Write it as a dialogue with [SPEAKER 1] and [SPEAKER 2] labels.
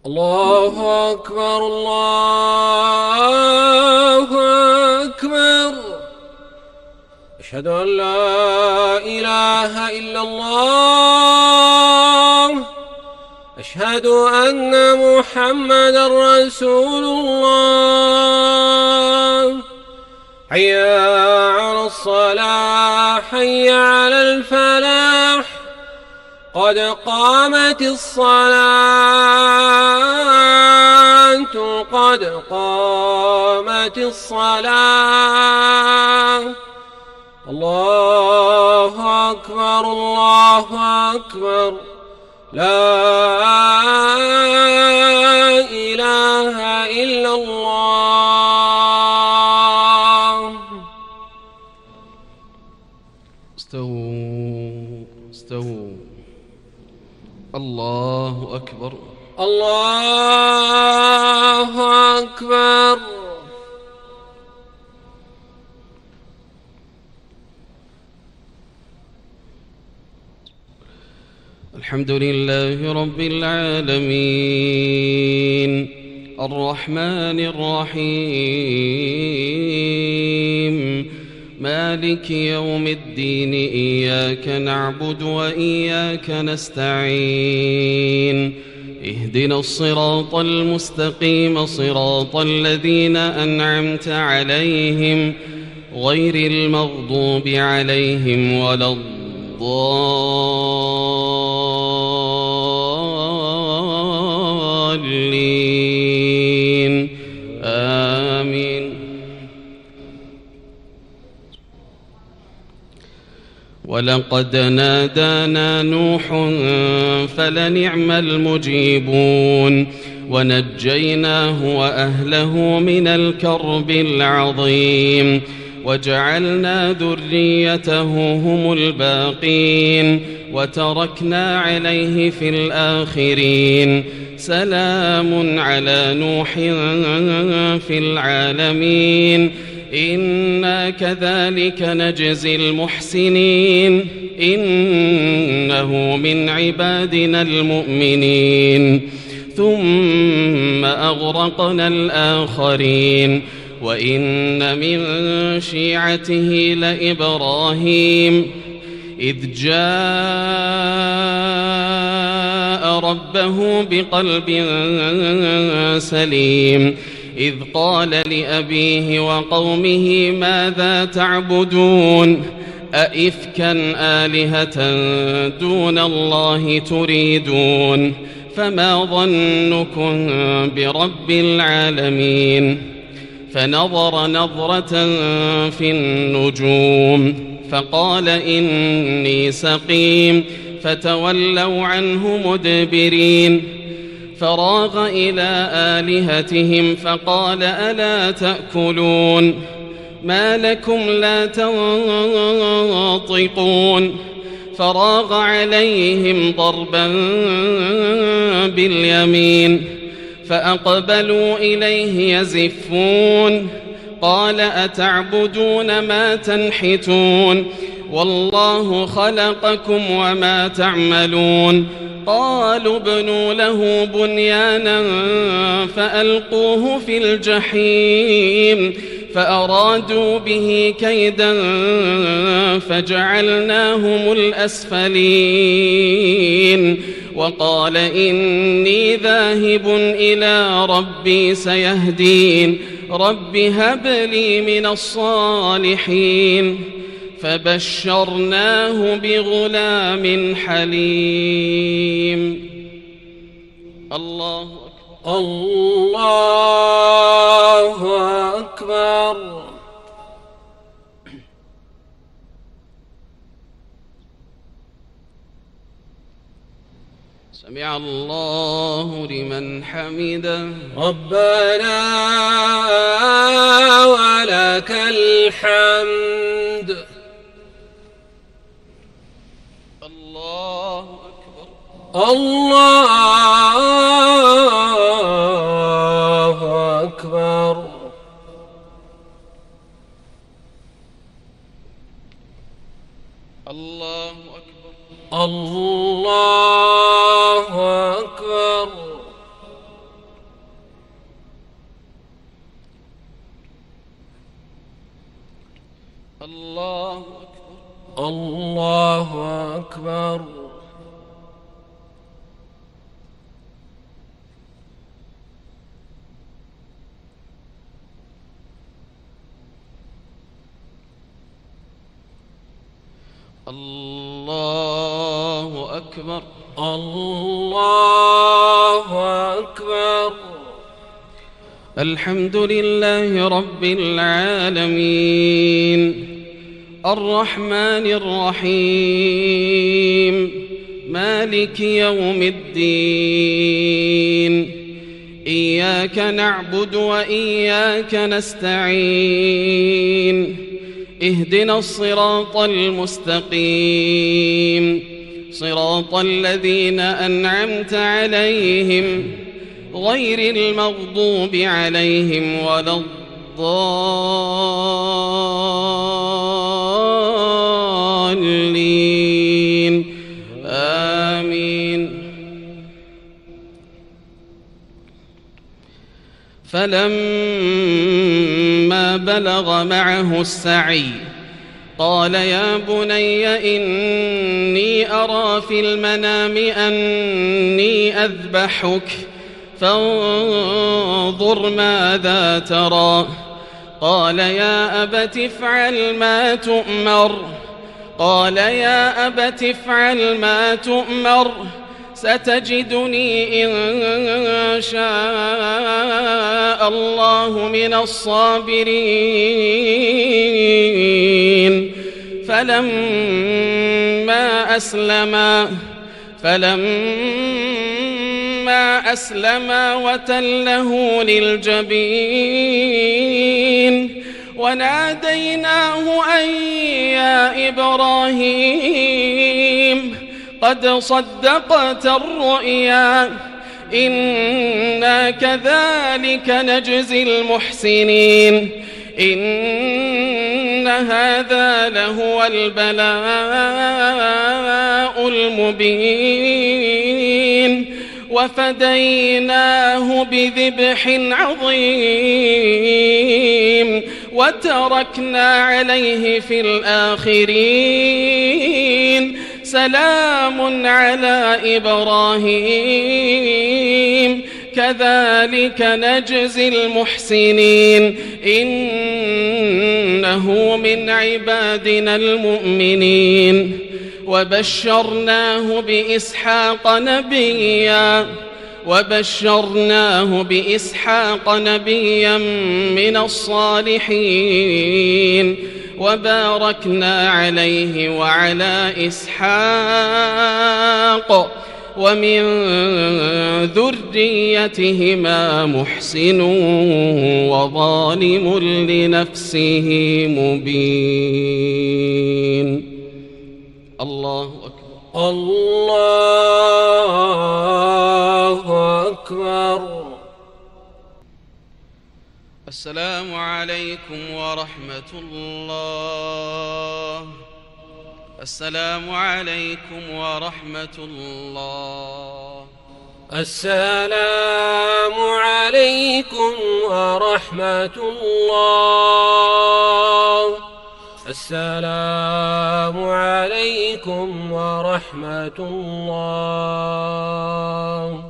[SPEAKER 1] الله أكبر الله أكبر. أشهد أن لا إله إلا الله. أشهد أن محمدا رسول الله. حي على الصلاة حي على الفلاح. قد قامت الصلاة قد قامت الصلاة. الله أكبر الله أكبر. لا إله إلا الله.
[SPEAKER 2] استووا استووا. الله أكبر
[SPEAKER 1] الله أكبر.
[SPEAKER 2] الحمد لله رب العالمين الرحمن الرحيم مالك يوم الدين. إياك نعبد وإياك نستعين. اهدنا الصراط المستقيم صراط الذين أنعمت عليهم غير المغضوب عليهم ولا الضالين. آمين. ولقد نادانا نوح فلنعم المجيبون ونجيناه وأهله من الكرب العظيم وجعلنا ذريته هم الباقين وتركنا عليه في الآخرين. سلام على نوح في العالمين إنا كذلك نجزي المحسنين إنه من عبادنا المؤمنين. ثم أغرقنا الآخرين وإن من شيعته لإبراهيم إذ جاء ربه بقلب سليم إذ قال لأبيه وقومه ماذا تعبدون أئفكا آلهة دون الله تريدون فما ظنكم برب العالمين. فنظر نظرة في النجوم فقال إني سقيم فتولوا عنه مدبرين. فراغ إلى آلهتهم فقال ألا تأكلون ما لكم لا تنطقون. فراغ عليهم ضربا باليمين فأقبلوا إليه يزفون. قال أتعبدون ما تنحتون والله خلقكم وما تعملون. قالوا ابنوا له بنيانا فألقوه في الجحيم فأرادوا به كيدا فجعلناهم الأسفلين. وقال إني ذاهب إلى ربي سيهدين. رب هب لي من الصالحين. فبشرناه بغلام حليم. الله أكبر
[SPEAKER 1] الله أكبر.
[SPEAKER 2] سمع الله لمن حمده.
[SPEAKER 1] ربنا ولك الحمد.
[SPEAKER 2] الله أكبر
[SPEAKER 1] الله أكبر.
[SPEAKER 2] الله أكبر
[SPEAKER 1] الله أكبر.
[SPEAKER 2] الله أكبر.
[SPEAKER 1] الله أكبر.
[SPEAKER 2] الله أكبر.
[SPEAKER 1] الله أكبر.
[SPEAKER 2] الحمد لله رب العالمين الرحمن الرحيم مالك يوم الدين إياك نعبد وإياك نستعين اهدنا الصراط المستقيم صراط الذين أنعمت عليهم غير المغضوب عليهم ولا الضالين آمين. فلما بلغ معه السعي قال يا بني إني أرى في المنام أني أذبحك فانظر ماذا ترى. قال يا أبت افعل ما تؤمر. قال يا أبت افعل ما تؤمر ستجدني إن شاء الله من الصابرين. فلما أسلما وتله للجبين وناديناه أن يا إبراهيم قد صدقت الرؤيا إنا كذلك نجزي المحسنين إن هذا لهو البلاء المبين وفديناه بذبح عظيم وتركنا عليه في الآخرين سلام على إبراهيم كذلك نجزي المحسنين إنه من عبادنا المؤمنين. وبشرناه بإسحاق نبيا من الصالحين وباركنا عليه وعلى إسحاق ومن ذريتهما محسن وظالم لنفسه مبين. الله أكبر.
[SPEAKER 1] الله أكبر.
[SPEAKER 2] السلام عليكم ورحمة الله. السلام عليكم ورحمة الله.
[SPEAKER 1] السلام عليكم ورحمة الله. السلام عليكم ورحمة الله.